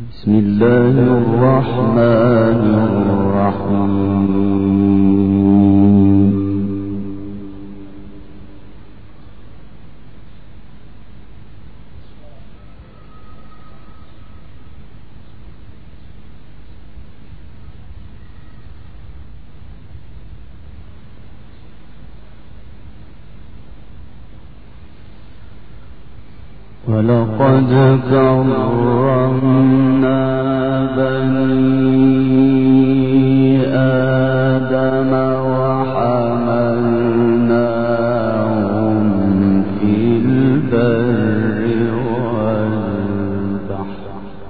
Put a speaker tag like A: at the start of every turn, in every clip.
A: بسم الله الرحمن الرحيم. ولقد كرمنا بني آدم وحملناهم في البر والبحر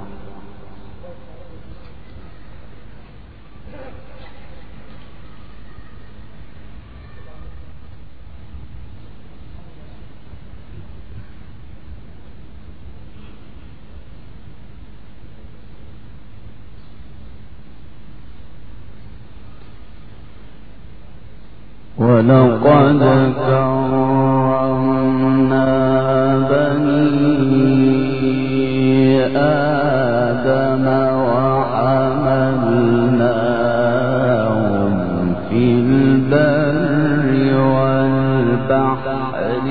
A: ولقد كرمنا بني آدم وحملناهم في البر والبحر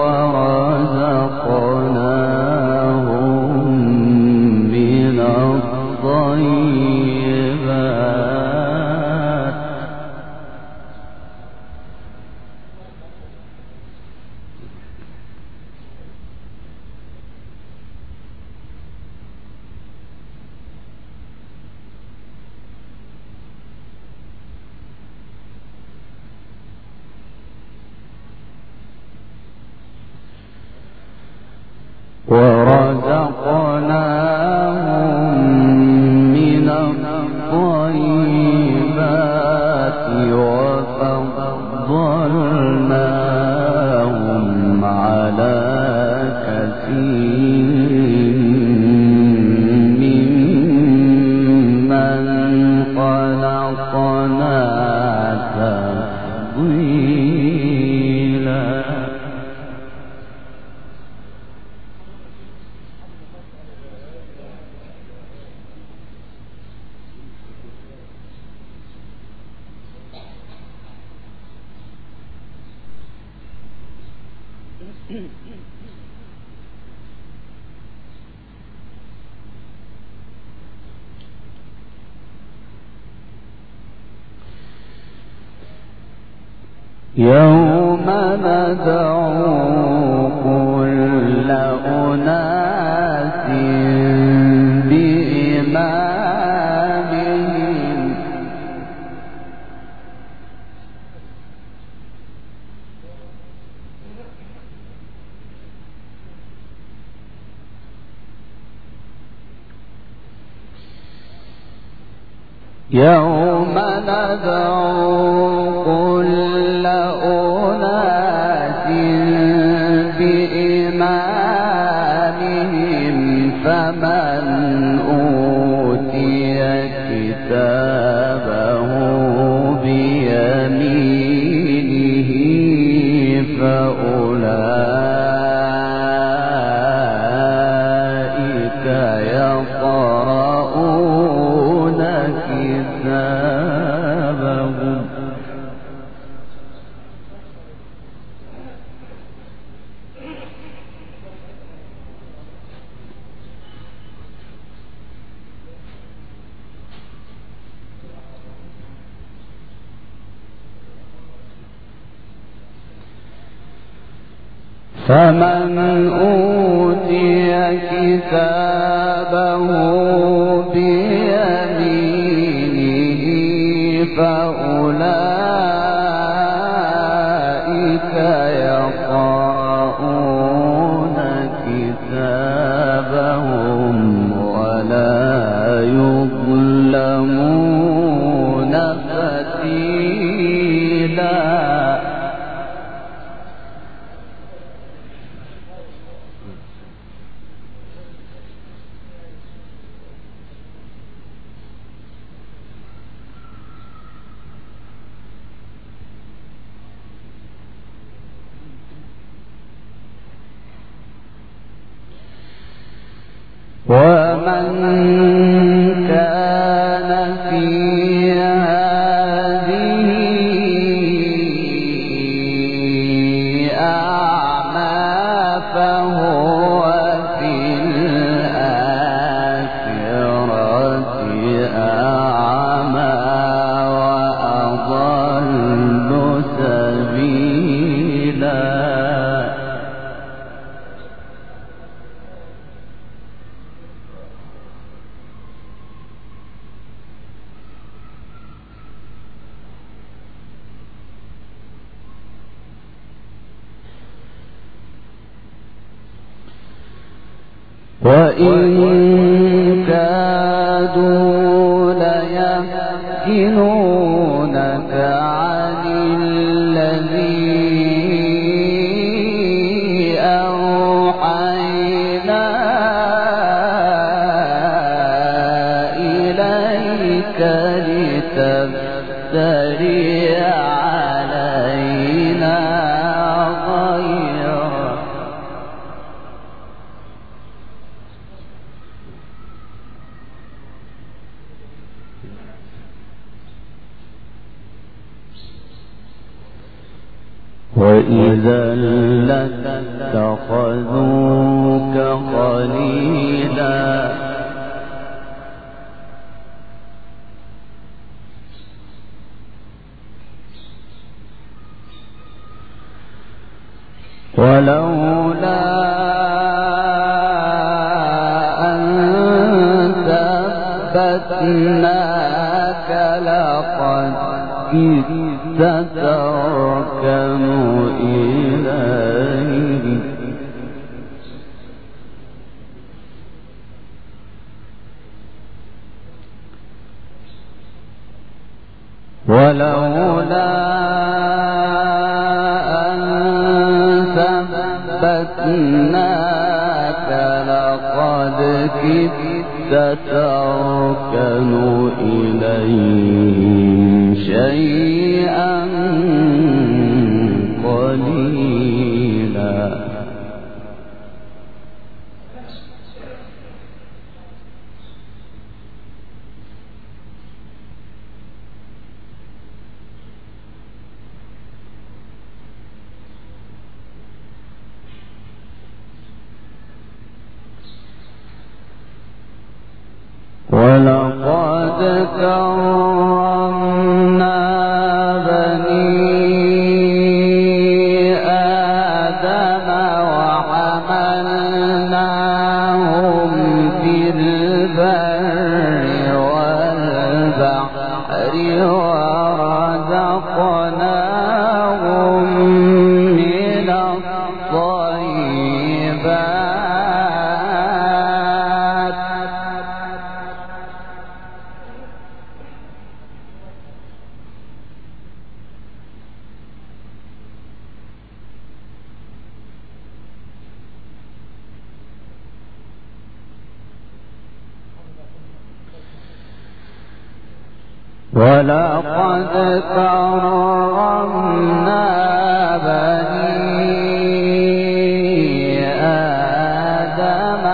A: ورزقناهم من الطيبات وفضلناهم على كثير ممن خلقنا تفضيلا. يوم ندعو كل أناس بإمامهم يوم ندعو كل أناس بإمامهم فمن أوتي كتابه بيمينه فأولئك يقرؤون كتابهم فمن أوتي كتابه بيمينه فأولئك يقرؤون كتابهم ولا يظلمون فتيلا. ومن وإن كادوا ليفتنونك عن الذي أوحينا إليك لتفتري علينا غيره. وإذا لاتخذوك خليلا ولولا أن ثبتناك لقد كدت تركن إليه ولولا أن ثبتناك لقد كدت تركن إليه شيئا قليلا. ولقد كرمنا بني آدم وحملناهم في البر والبحر ورزقناهم من الطيبات ولقد كرمنا بني آدم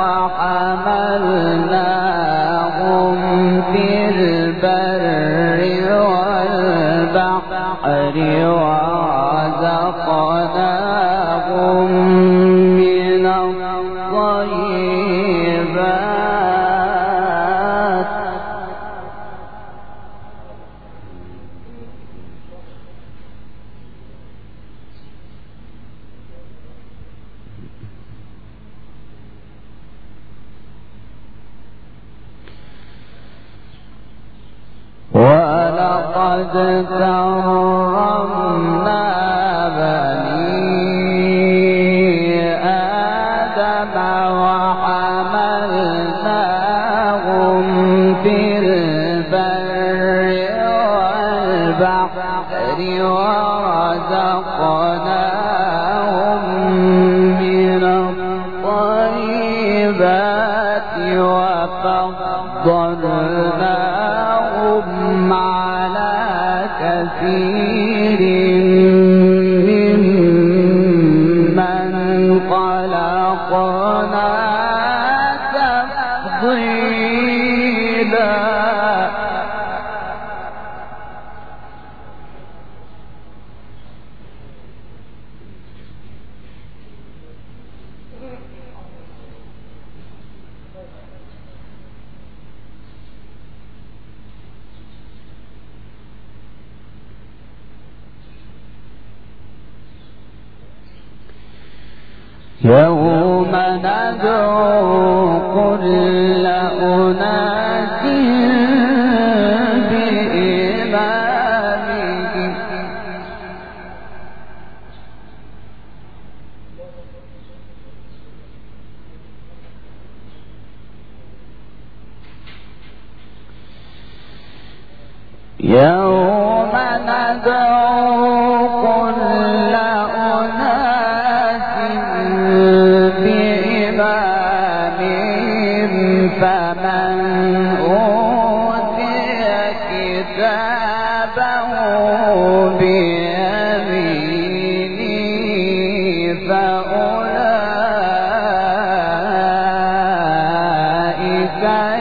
A: وحملناهم في البر والبحر ورزقناهم من الطيبات ولقد كرمنا بني آدم وحملناهم في البر والبحر ورزقناهم من الطيبات وفضلناهم على كثير ممن خلقنا تفضيلا. يوم ندعو كل أناس بإمامهم يوم ندعو كل أناس بإمامهم فمن أوتي كتابه بيمينه فأولئك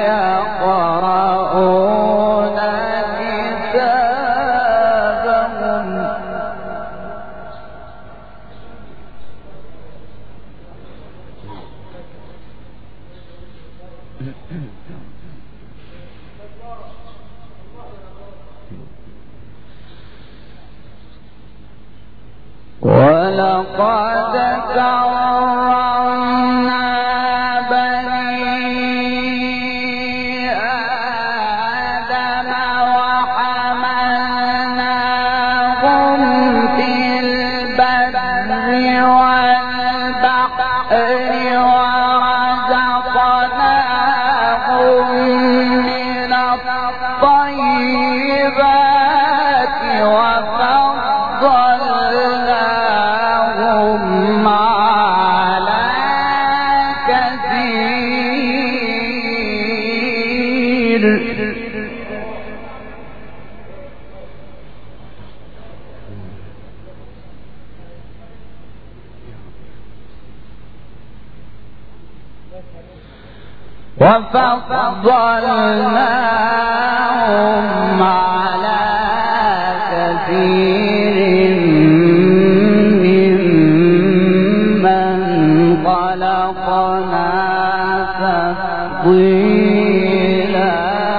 A: يقرؤون كتابهم ولقد كرمنا بني آدم وحملناهم في البر والبحر ورزقناهم من الطيبات وفضلناهم على كثير وفضلناهم على كثير ممن خلقنا تفضيلا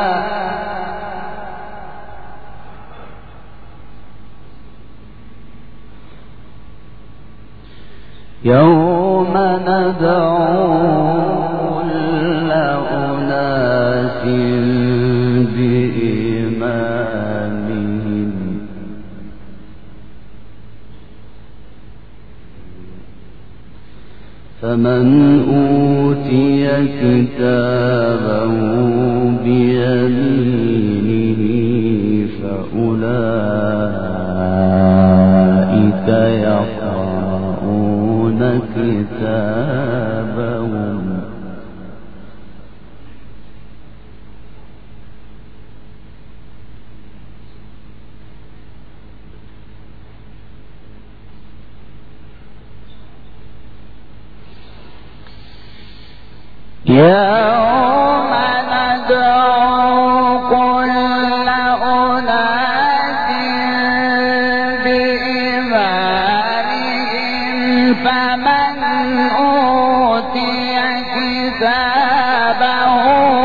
A: يوم ندعو كل أناس بإمامهم فمن أوتي كتابه بيمينه فأولئك يقرؤون كتابهم يوم ندعو كل أناس بإمامهم فمن أوتي كتابه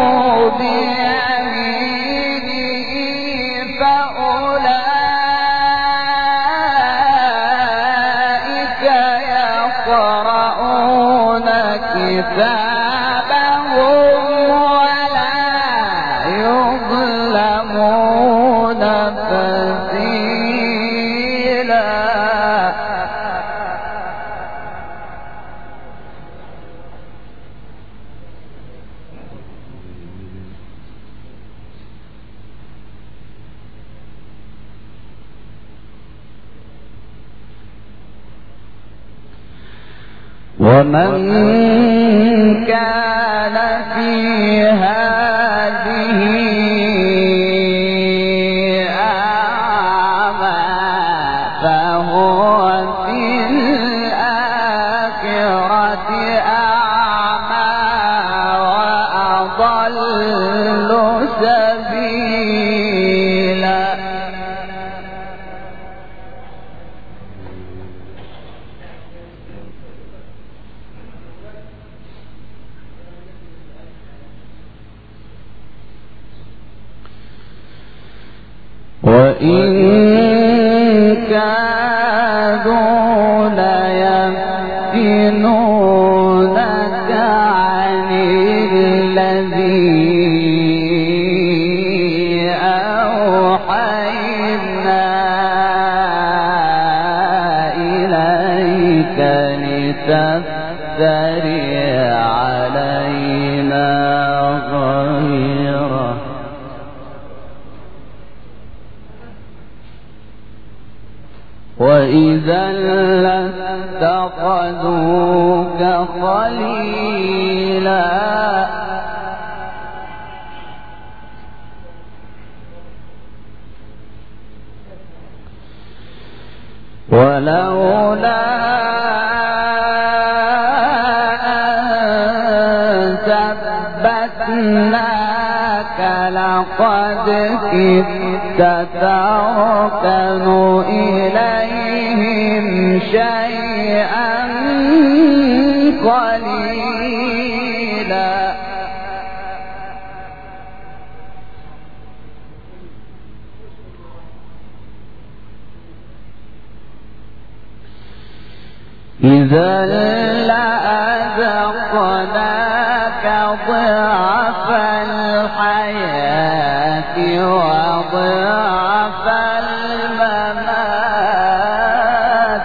A: بيمينه فأولئك يقرؤون كتابهم ولا يظلمون فتيلا ومن كان في هذه أعمى فهو في الآخرة أعمى وأضل سبيلا وإن كادوا ليفتنونك عن الذي أوحينا إليك لتفتري علينا غيره وإذا لاتخذوك خليلا ولولا أن ثبتناك لقد كدت تركن إليهم شيئا قليلا إذا لأذقناك ضعف الحياة وضعف الممات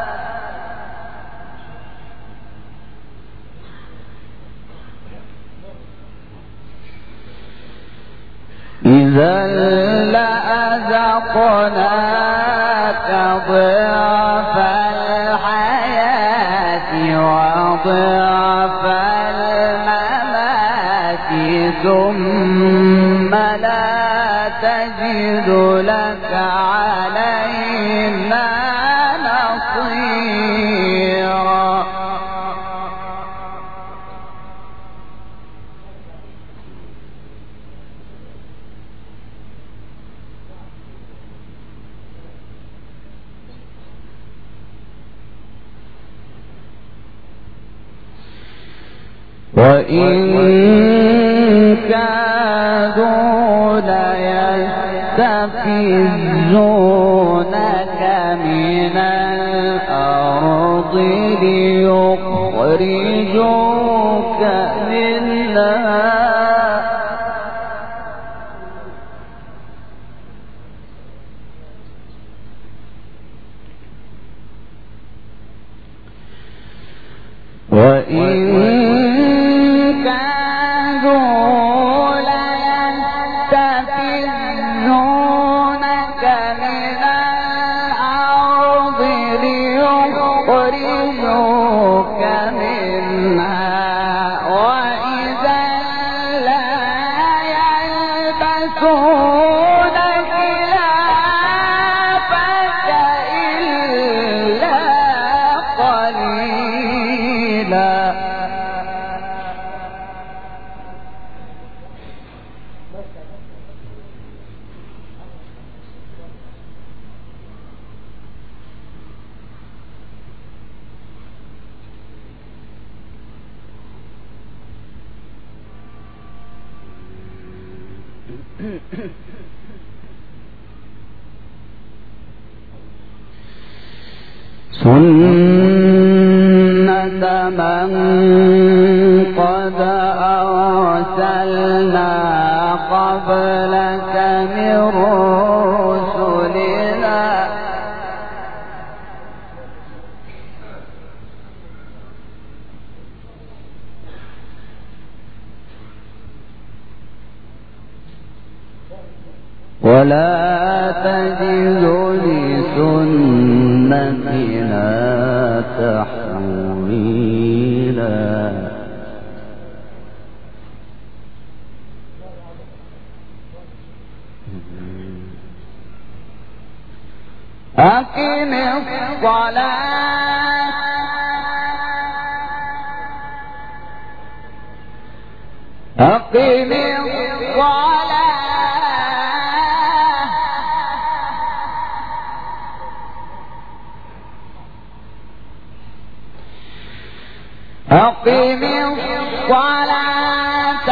A: إذا لأذقناك ضعف وضعف الممات ثم لا تجد لك علينا نصيرا وإن كادوا ليستفزونك من الأرض ليخرجوك منها وإن سنة من قد أرسلنا قبلك من رسلنا ولا تجد لسنتنا تحويلا أقم الصلاة أقم الصلاة أقم الصلاة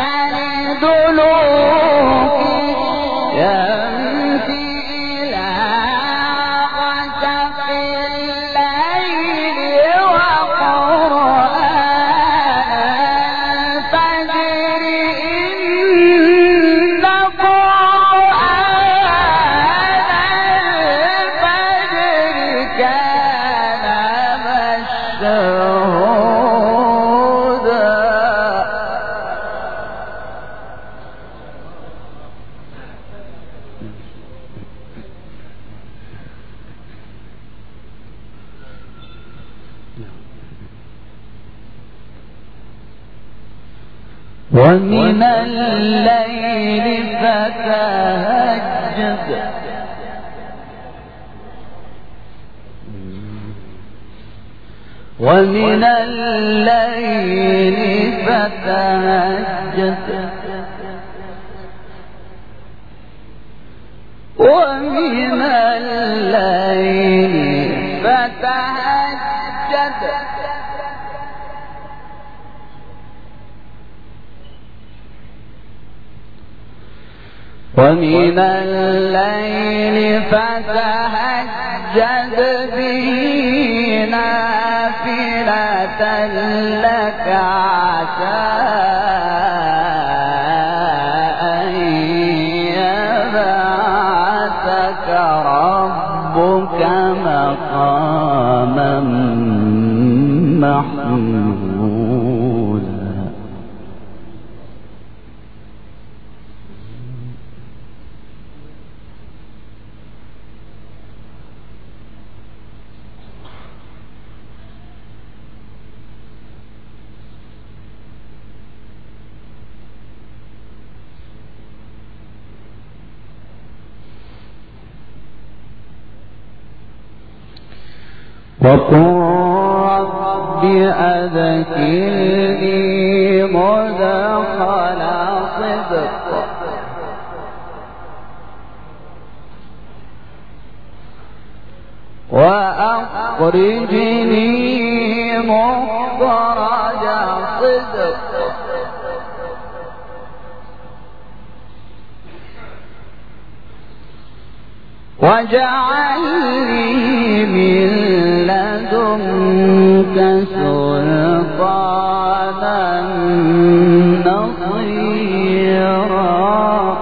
A: لدلوك الشمس إلى غسق الليل وقرآن الفجر إن قرآن الفجر كان مشهودا ومن الليل فتهجد ومن الليل فتهجد ومن الليل فتهجد ومن الليل فتهجد به نافلة لك عسى أن يبعثك ربك مقاما محمودا. وقل رب أدخلني مدخل صدق وأخرجني مخرج صدق واجعل لي من لدنك سلطانا نصيرا.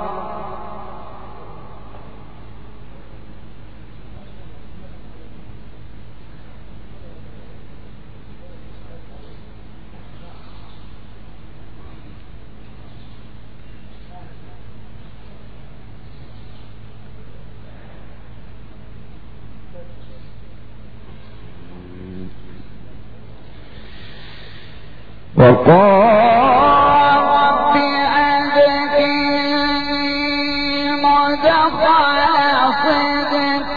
A: وقال رب أدخلني مدخل صدق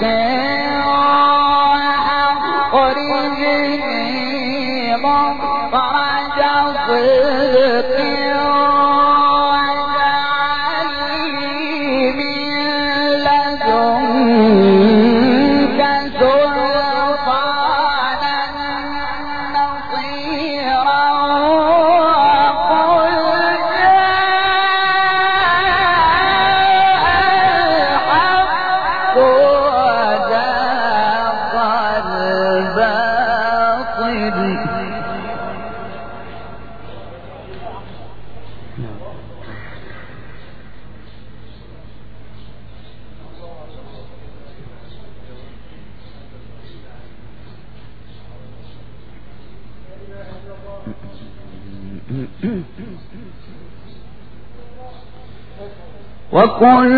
A: وأخرجني مخرج صدق واجعل لي من لدنك سلطانا نصيرا. وقل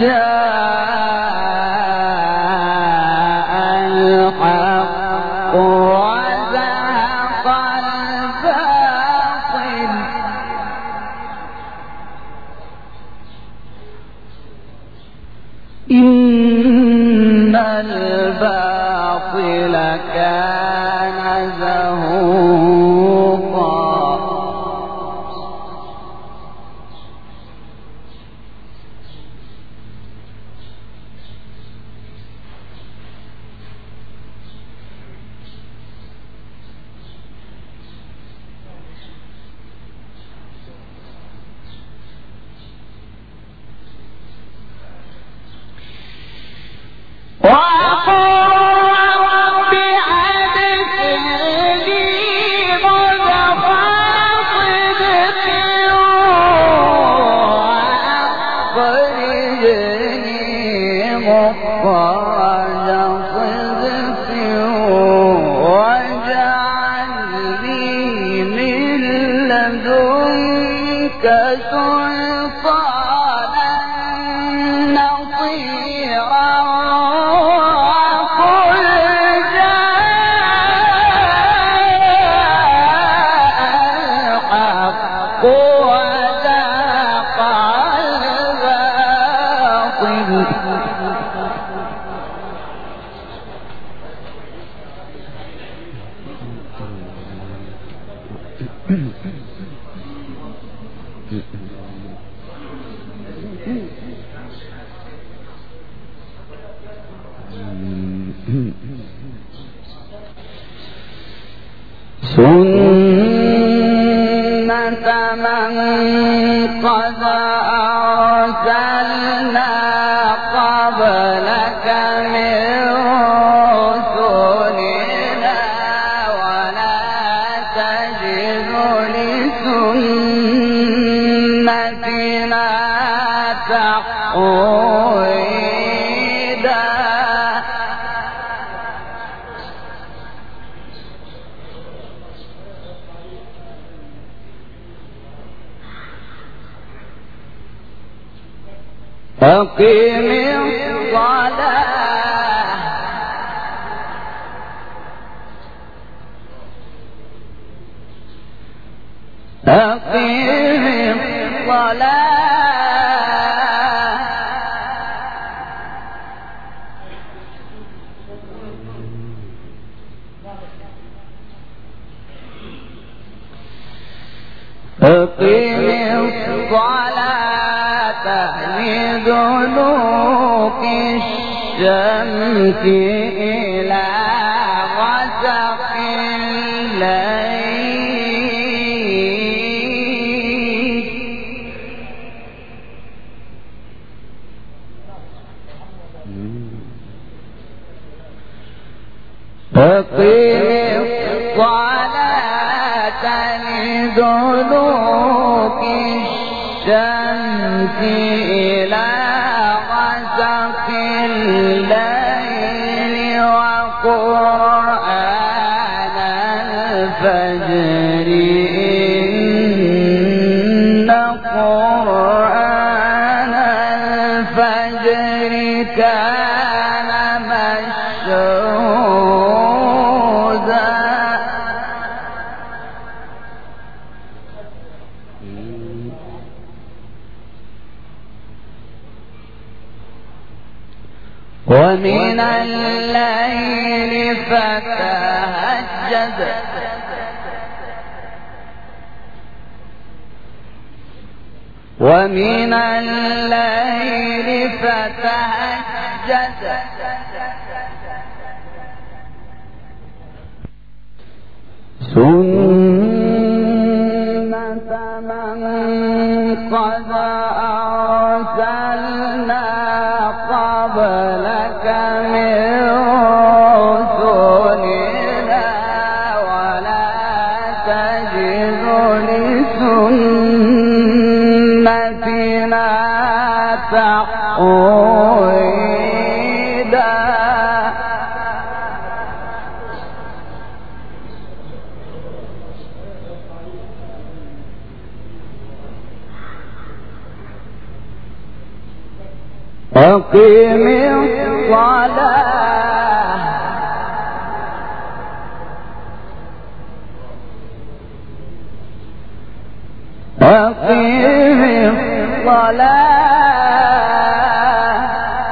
A: جاء الحق وزهق الباطل إن الباطل كان زهوقا. سلطانا نصيرا. قل جاء الحق سنة من قد أرسلنا قبلك من رسلنا ولا تجد لسنتنا تحويلا. أقم الصلاة أقم الصلاة أقم الصلاة لدلوك الشمس إلى غسق الليل أقم الصلاة لدلوك الشمس إلى غسق الليل وقرآن الفجر إن قرآن الفجر كان مشهودا. ومن الليل فتهجد ومن الليل فتهجد سنة من قد أرسلنا قبلك من رسلنا ولا تجد لسنتنا تحويلا. أقم الصلاة أقم الصلاة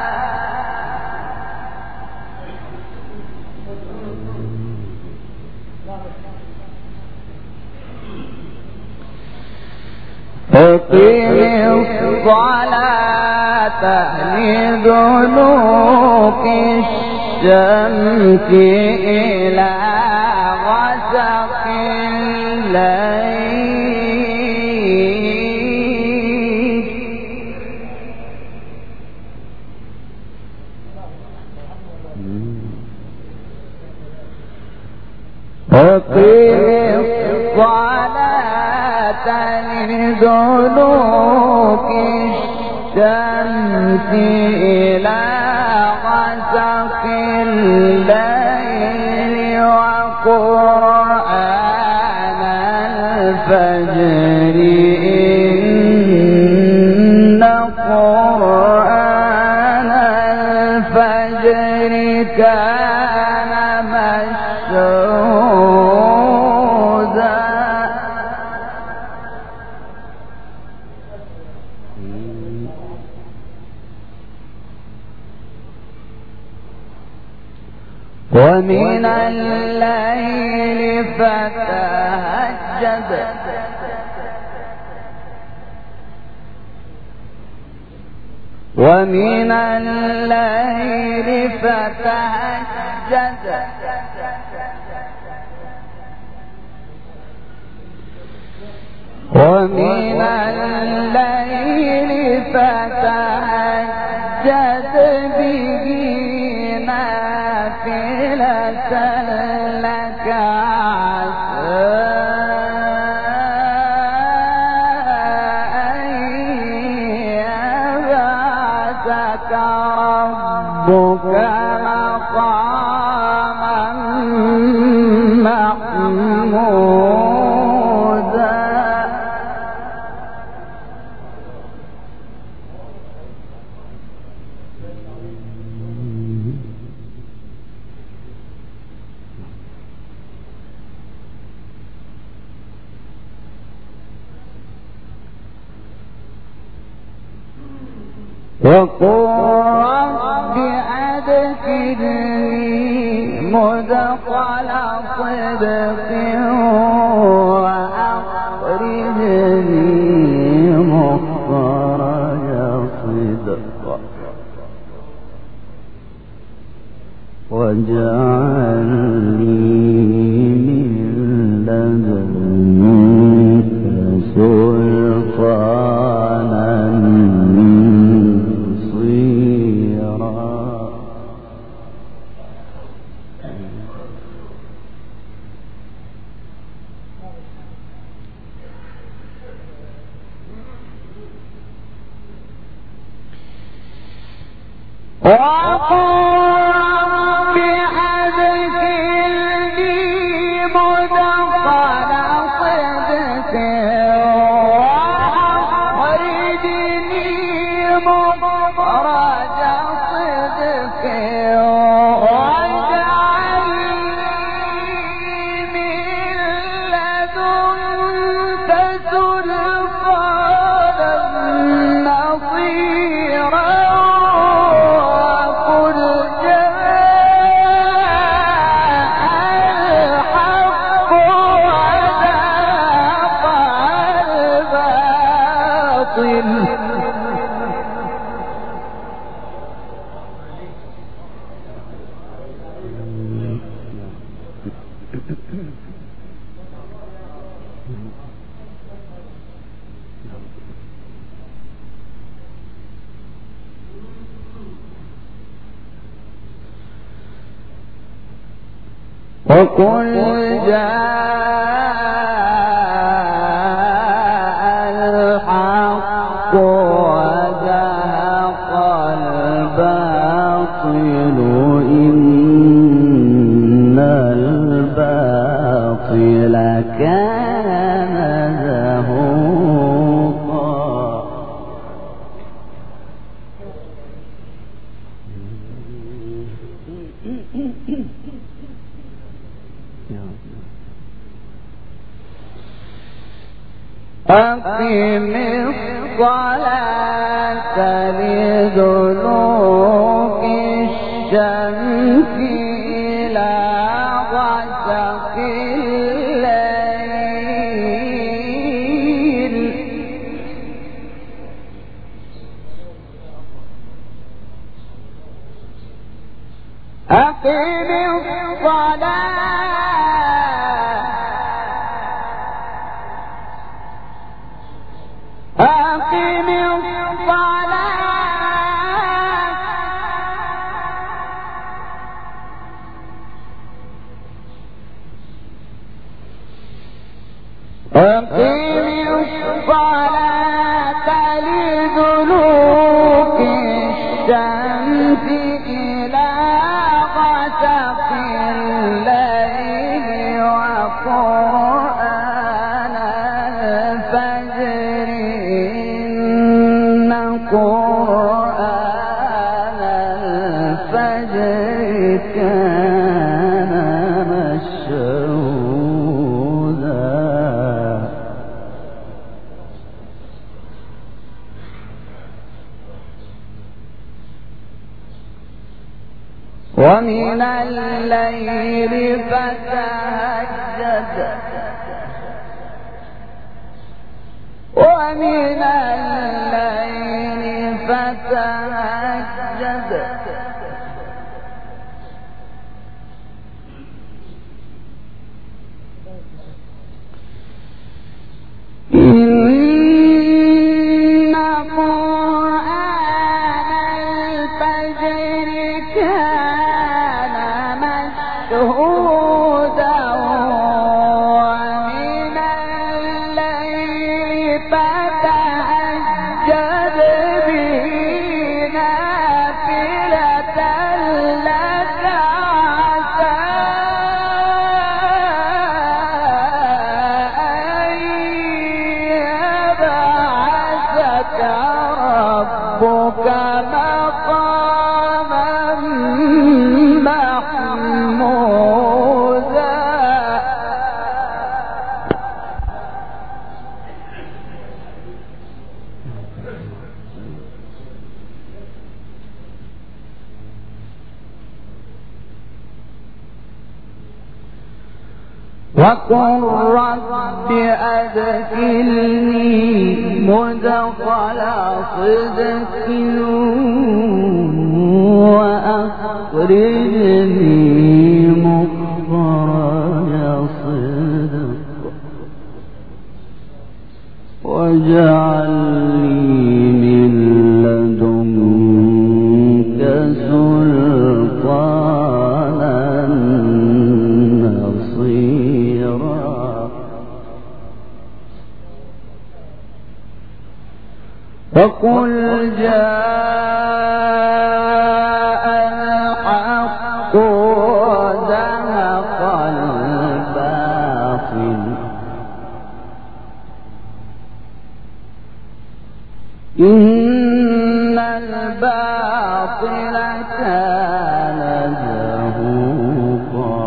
A: أقم الصلاة لدلوك الشمس إلى غسق الليل أقم الصلاة لدلوك الشمس إلى غسق الليل وقرآن الفجر إن قرآن الفجر كان مشهودا. ومن الليل فتهجد ومن الليل فتهجد ومن الليل فتهجد به نافلة لك عسى أن يبعثك ربك مقاما محمودا وقل رب أدخلني مدخل صدق وأخرجني مخرج صدق واجعل لي من لدنك سلطانا وقل جاء الحق وزهق الباطل إن الباطل كان زهوقا أقم الصلاة لدلوك الشمس إلى غسق الليل أقم الصلاة أقم الصلاة لدلوك الشمس إلى غسق الليل وقرآن الفجر إن قرآن الفجر كان مشهودا ومن الليل فتهجد ومن الليل فتهجد وقل رب أدخلني مدخل صدق وأخرجني مخرج صدق واجعل لي من لدنك سلطانا نصيرا فقل جاء الحق وزهق الباطل إن الباطل كان زهوقا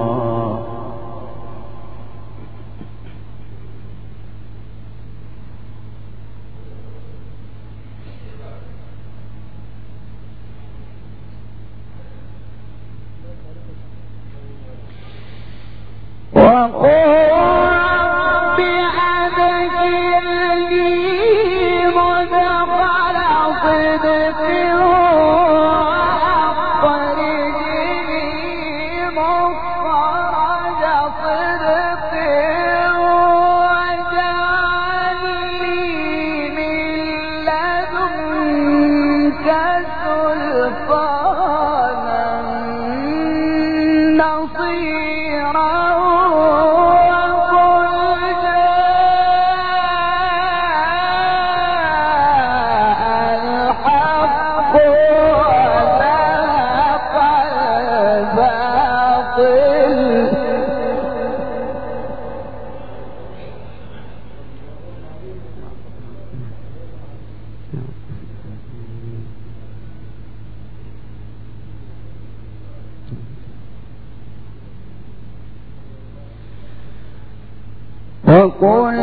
A: وقل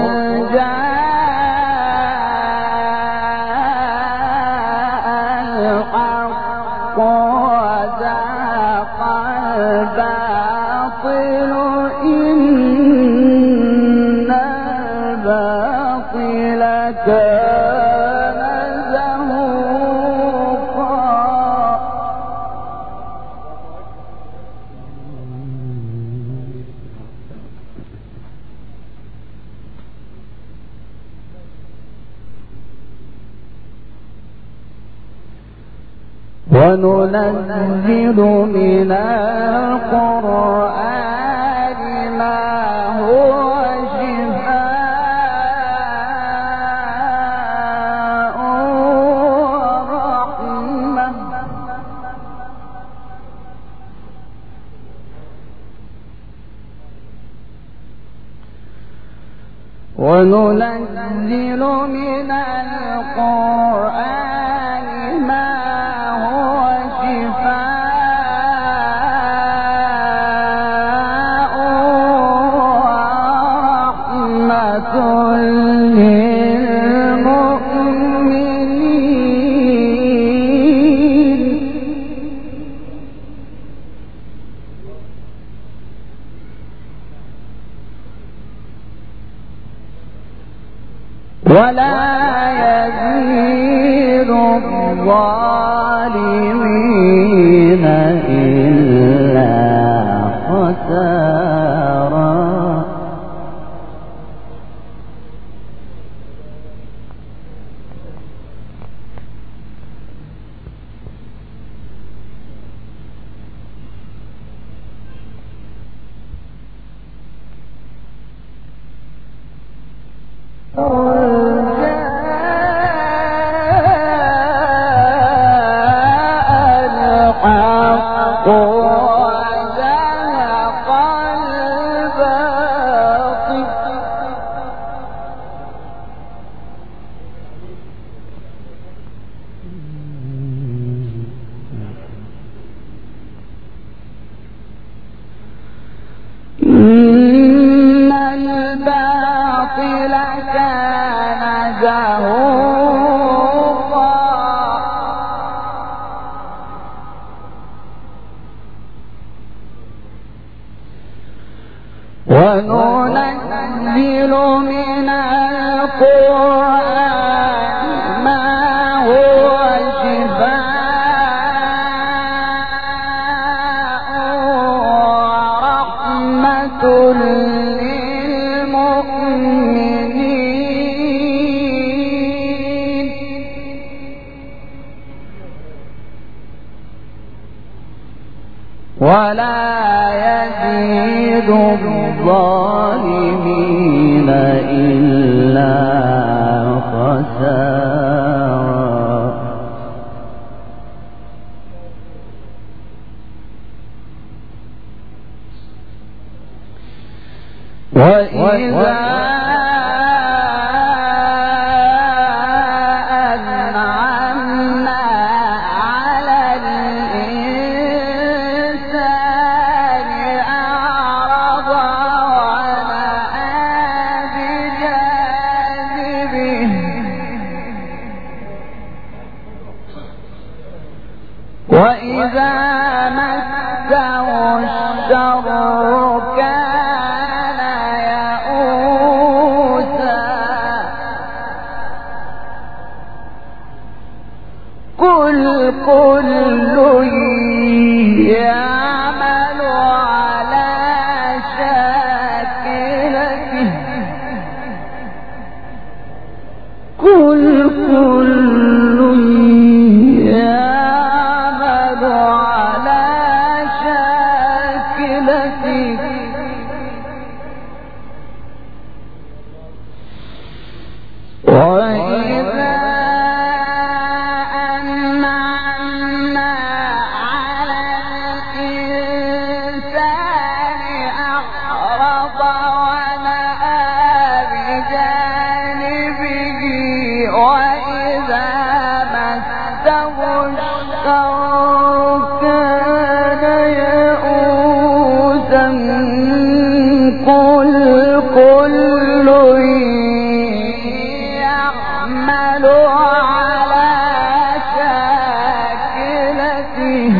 A: جاء الحق وزهق الباطل إن الباطل كان زهوقا وننزل من القرآن ما هو شفاء ورحمة وننزل من القرآن ما ولا يزيد الظالمين إلا خسارا إن الباطل كان زهوقا وننزل وننزل من القرآن ما هو شفاء ورحمة للمؤمنين ولا يزيد الظالمين إلا خسارا. وإذا أنعمنا على الإنسان أعرض ونأى بجانبه وإذا مسه الشر كان يئوسا. قل كل يعمل على شاكلته قل كل يعمل على شاكلته وإذا أنعمنا على الإنسان أعرض ونأى بجانبه وإذا مسه الشر كان يئوسا. قل كل يعمل على شاكلته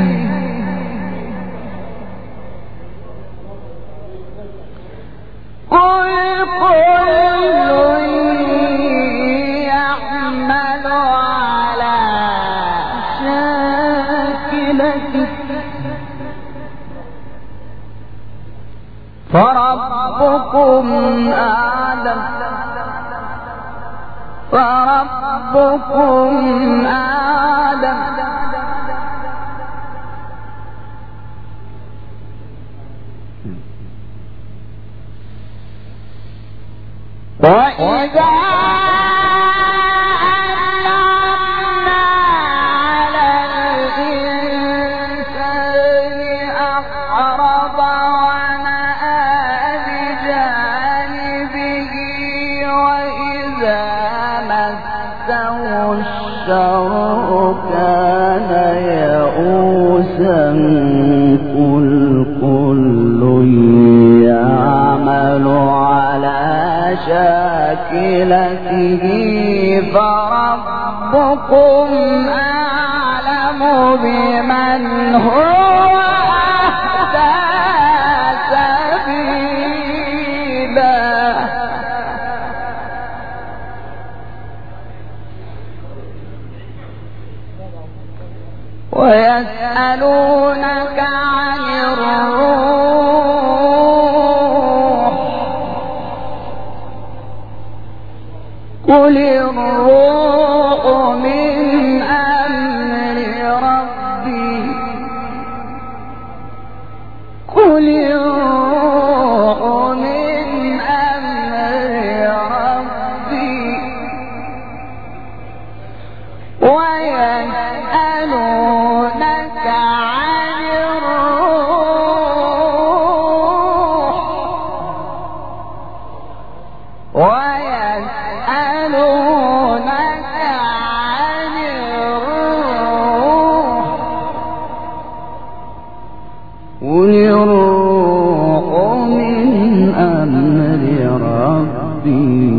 A: قل كل يعمل على شاكلته فربكم أعلم وإذا أنعمنا على الإنسان أعرض ونأى بجانبه وإذا مسه الشر كان يئوسا. قل كل يعمل على شاكلته فربكم أعلم بمن هو أهدى سبيلا. ويسألونك عن الروح قل الروح من أمر ربي قل الروح من أمر ربي ويسألونك عن الروح ويسألونك عن الروح قل الروح من أمر ربي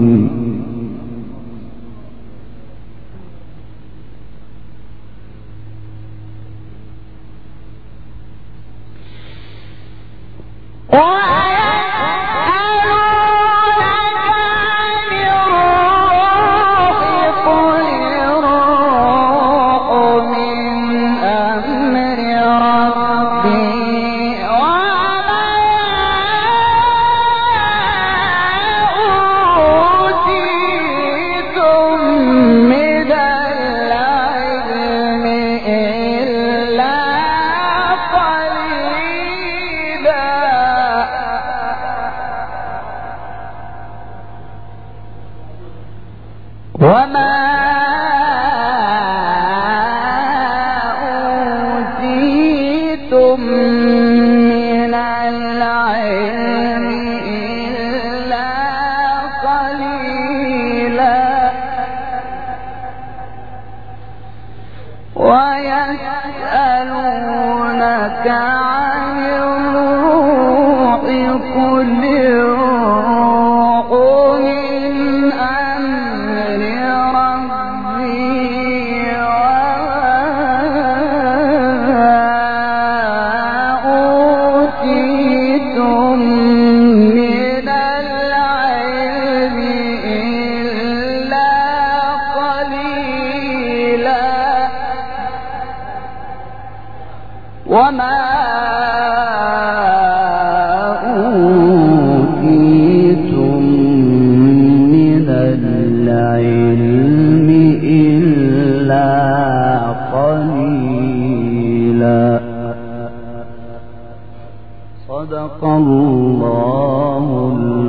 A: ويسألونك عن الروح قل الروح من أمر ربي وما أوتيتم من العلم إلا قليلا وما أوتيتم من العلم إلا قليلا. صدق الله